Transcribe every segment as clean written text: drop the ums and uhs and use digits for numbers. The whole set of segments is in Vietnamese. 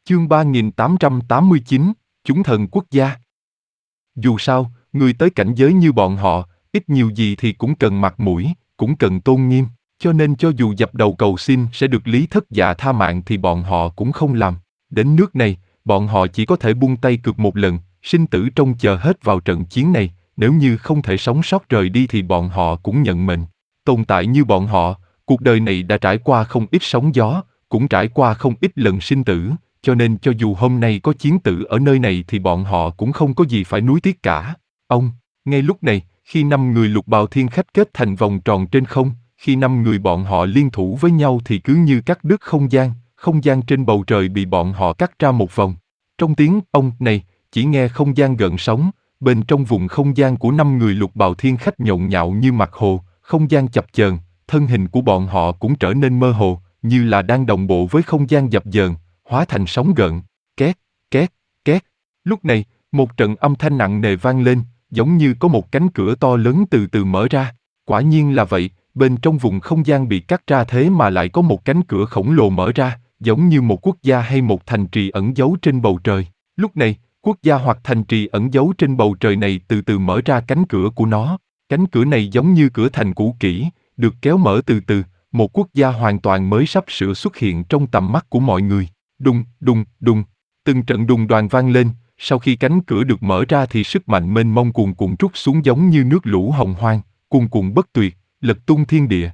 Chương 3889, chúng thần quốc gia. Dù sao, người tới cảnh giới như bọn họ, ít nhiều gì thì cũng cần mặt mũi, cũng cần tôn nghiêm, cho nên cho dù dập đầu cầu xin sẽ được Lý Thất Dạ tha mạng thì bọn họ cũng không làm. Đến nước này, bọn họ chỉ có thể buông tay cược một lần, sinh tử trông chờ hết vào trận chiến này, nếu như không thể sống sót rời đi thì bọn họ cũng nhận mệnh. Tồn tại như bọn họ, cuộc đời này đã trải qua không ít sóng gió, cũng trải qua không ít lần sinh tử, cho nên cho dù hôm nay có chiến tử ở nơi này thì bọn họ cũng không có gì phải nuối tiếc cả. Ngay lúc này, khi 5 người lục bào thiên khách kết thành vòng tròn trên không, khi 5 người bọn họ liên thủ với nhau thì cứ như cắt đứt không gian trên bầu trời bị bọn họ cắt ra một vòng. Trong tiếng ông này, chỉ nghe không gian gợn sóng, bên trong vùng không gian của 5 người lục bào thiên khách nhộn nhạo như mặt hồ, không gian chập chờn, thân hình của bọn họ cũng trở nên mơ hồ, như là đang đồng bộ với không gian dập dờn, hóa thành sóng gợn, két, két, két. Lúc này, một trận âm thanh nặng nề vang lên, giống như có một cánh cửa to lớn từ từ mở ra. Quả nhiên là vậy, bên trong vùng không gian bị cắt ra thế mà lại có một cánh cửa khổng lồ mở ra, giống như một quốc gia hay một thành trì ẩn giấu trên bầu trời. Lúc này, quốc gia hoặc thành trì ẩn giấu trên bầu trời này từ từ mở ra cánh cửa của nó. Cánh cửa này giống như cửa thành cũ kỹ, được kéo mở từ từ, một quốc gia hoàn toàn mới sắp sửa xuất hiện trong tầm mắt của mọi người. Đùng, đùng, đùng, từng trận đùng đoàn vang lên, sau khi cánh cửa được mở ra thì sức mạnh mênh mông cuồn cuộn trút xuống giống như nước lũ hồng hoang, cuồn cuộn bất tuyệt, lật tung thiên địa.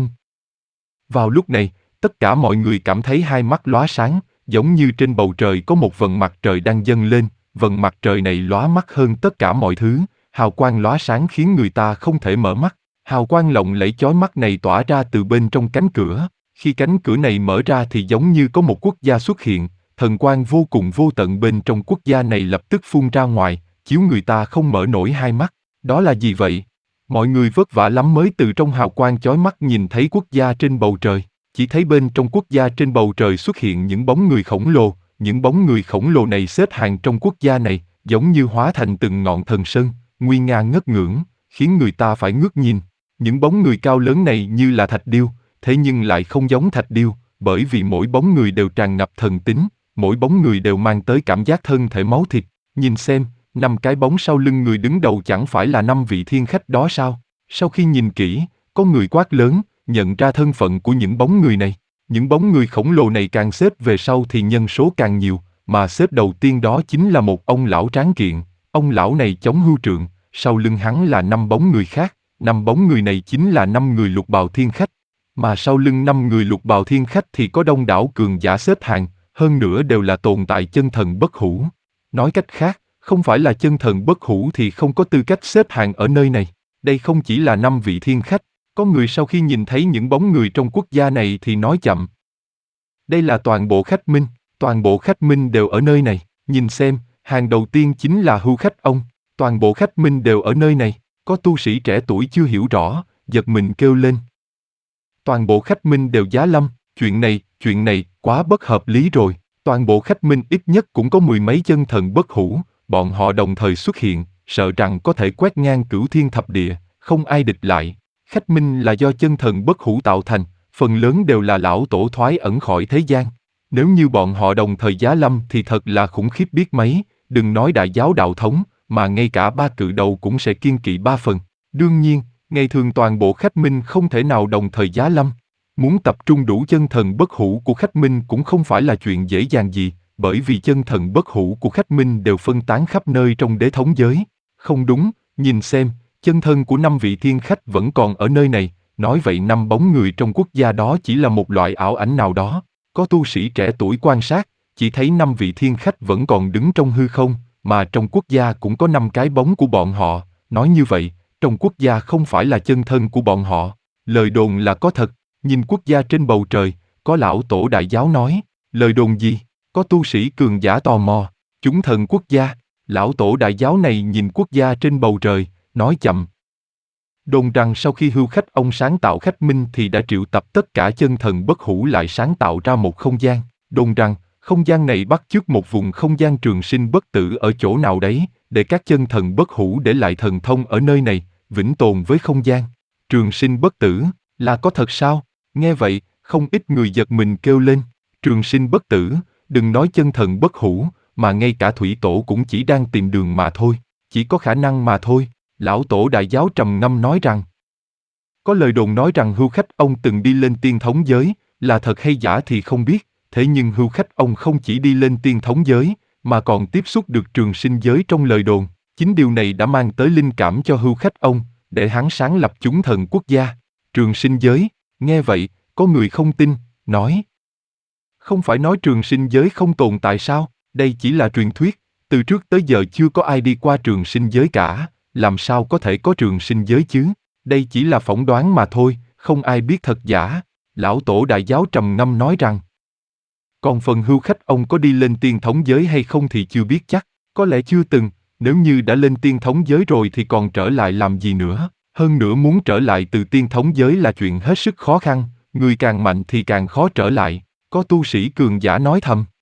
Vào lúc này, tất cả mọi người cảm thấy hai mắt lóa sáng, giống như trên bầu trời có một vầng mặt trời đang dâng lên, vầng mặt trời này lóa mắt hơn tất cả mọi thứ, hào quang lóa sáng khiến người ta không thể mở mắt. Hào quang lộng lẫy chói mắt này tỏa ra từ bên trong cánh cửa. Khi cánh cửa này mở ra thì giống như có một quốc gia xuất hiện, thần quang vô cùng vô tận bên trong quốc gia này lập tức phun ra ngoài, chiếu người ta không mở nổi hai mắt. Đó là gì vậy? Mọi người vất vả lắm mới từ trong hào quang chói mắt nhìn thấy quốc gia trên bầu trời. Chỉ thấy bên trong quốc gia trên bầu trời xuất hiện những bóng người khổng lồ, những bóng người khổng lồ này xếp hàng trong quốc gia này, giống như hóa thành từng ngọn thần sơn, nguy nga ngất ngưỡng, khiến người ta phải ngước nhìn. Những bóng người cao lớn này như là thạch điêu, thế nhưng lại không giống thạch điêu, bởi vì mỗi bóng người đều tràn ngập thần tính, mỗi bóng người đều mang tới cảm giác thân thể máu thịt. Nhìn xem, 5 cái bóng sau lưng người đứng đầu chẳng phải là 5 vị thiên khách đó sao? Sau khi nhìn kỹ, có người quát lớn, nhận ra thân phận của những bóng người này. Những bóng người khổng lồ này càng xếp về sau thì nhân số càng nhiều, mà xếp đầu tiên đó chính là một ông lão tráng kiện. Ông lão này chống hưu trượng, sau lưng hắn là 5 bóng người khác. 5 bóng người này chính là 5 người lục bào thiên khách, mà sau lưng 5 người lục bào thiên khách thì có đông đảo cường giả xếp hàng, hơn nữa đều là tồn tại chân thần bất hủ. Nói cách khác, không phải là chân thần bất hủ thì không có tư cách xếp hàng ở nơi này. Đây không chỉ là 5 vị thiên khách, có người sau khi nhìn thấy những bóng người trong quốc gia này thì nói chậm. Đây là toàn bộ khách minh đều ở nơi này, nhìn xem, hàng đầu tiên chính là hưu khách ông, toàn bộ khách minh đều ở nơi này. Có tu sĩ trẻ tuổi chưa hiểu rõ, giật mình kêu lên. Toàn bộ khách minh đều giá lâm, chuyện này, quá bất hợp lý rồi. Toàn bộ khách minh ít nhất cũng có 10 mấy chân thần bất hủ, bọn họ đồng thời xuất hiện, sợ rằng có thể quét ngang cửu thiên thập địa, không ai địch lại. Khách minh là do chân thần bất hủ tạo thành, phần lớn đều là lão tổ thoái ẩn khỏi thế gian. Nếu như bọn họ đồng thời giá lâm thì thật là khủng khiếp biết mấy, đừng nói đại giáo đạo thống, mà ngay cả 3 cự đầu cũng sẽ kiêng kỵ 3 phần. Đương nhiên, ngày thường toàn bộ khách minh không thể nào đồng thời giá lâm. Muốn tập trung đủ chân thần bất hủ của khách minh cũng không phải là chuyện dễ dàng gì, bởi vì chân thần bất hủ của khách minh đều phân tán khắp nơi trong đế thống giới. Không đúng, nhìn xem, chân thân của 5 vị thiên khách vẫn còn ở nơi này, nói vậy 5 bóng người trong quốc gia đó chỉ là một loại ảo ảnh nào đó. Có tu sĩ trẻ tuổi quan sát, chỉ thấy 5 vị thiên khách vẫn còn đứng trong hư không, mà trong quốc gia cũng có 5 cái bóng của bọn họ. Nói như vậy, trong quốc gia không phải là chân thân của bọn họ. Lời đồn là có thật. Nhìn quốc gia trên bầu trời, có lão tổ đại giáo nói. Lời đồn gì? Có tu sĩ cường giả tò mò. Chúng thần quốc gia. Lão tổ đại giáo này nhìn quốc gia trên bầu trời, nói chậm. Đồn rằng sau khi hưu khách ông sáng tạo khách minh thì đã triệu tập tất cả chân thần bất hủ lại sáng tạo ra một không gian. Đồn rằng, không gian này bắt chước một vùng không gian trường sinh bất tử ở chỗ nào đấy, để các chân thần bất hủ để lại thần thông ở nơi này, vĩnh tồn với không gian. Trường sinh bất tử, là có thật sao? Nghe vậy, không ít người giật mình kêu lên. Trường sinh bất tử, Đừng nói chân thần bất hủ, mà ngay cả thủy tổ cũng chỉ đang tìm đường mà thôi, chỉ có khả năng mà thôi. Lão tổ đại giáo trầm ngâm nói rằng, có lời đồn nói rằng Hưu Khách ông từng đi lên tiên thống giới, là thật hay giả thì không biết, thế nhưng Hưu Khách ông không chỉ đi lên tiên thống giới, mà còn tiếp xúc được trường sinh giới trong lời đồn. Chính điều này đã mang tới linh cảm cho Hưu Khách ông, để hắn sáng lập chúng thần quốc gia. Trường sinh giới, nghe vậy, có người không tin, nói, không phải nói trường sinh giới không tồn tại sao, đây chỉ là truyền thuyết, từ trước tới giờ chưa có ai đi qua trường sinh giới cả, làm sao có thể có trường sinh giới chứ, đây chỉ là phỏng đoán mà thôi, không ai biết thật giả. Lão tổ đại giáo trầm ngâm nói rằng, còn phần Hưu Khách ông có đi lên tiên thống giới hay không thì chưa biết chắc, có lẽ chưa từng, nếu như đã lên tiên thống giới rồi thì còn trở lại làm gì nữa, hơn nữa muốn trở lại từ tiên thống giới là chuyện hết sức khó khăn, người càng mạnh thì càng khó trở lại, có tu sĩ cường giả nói thầm.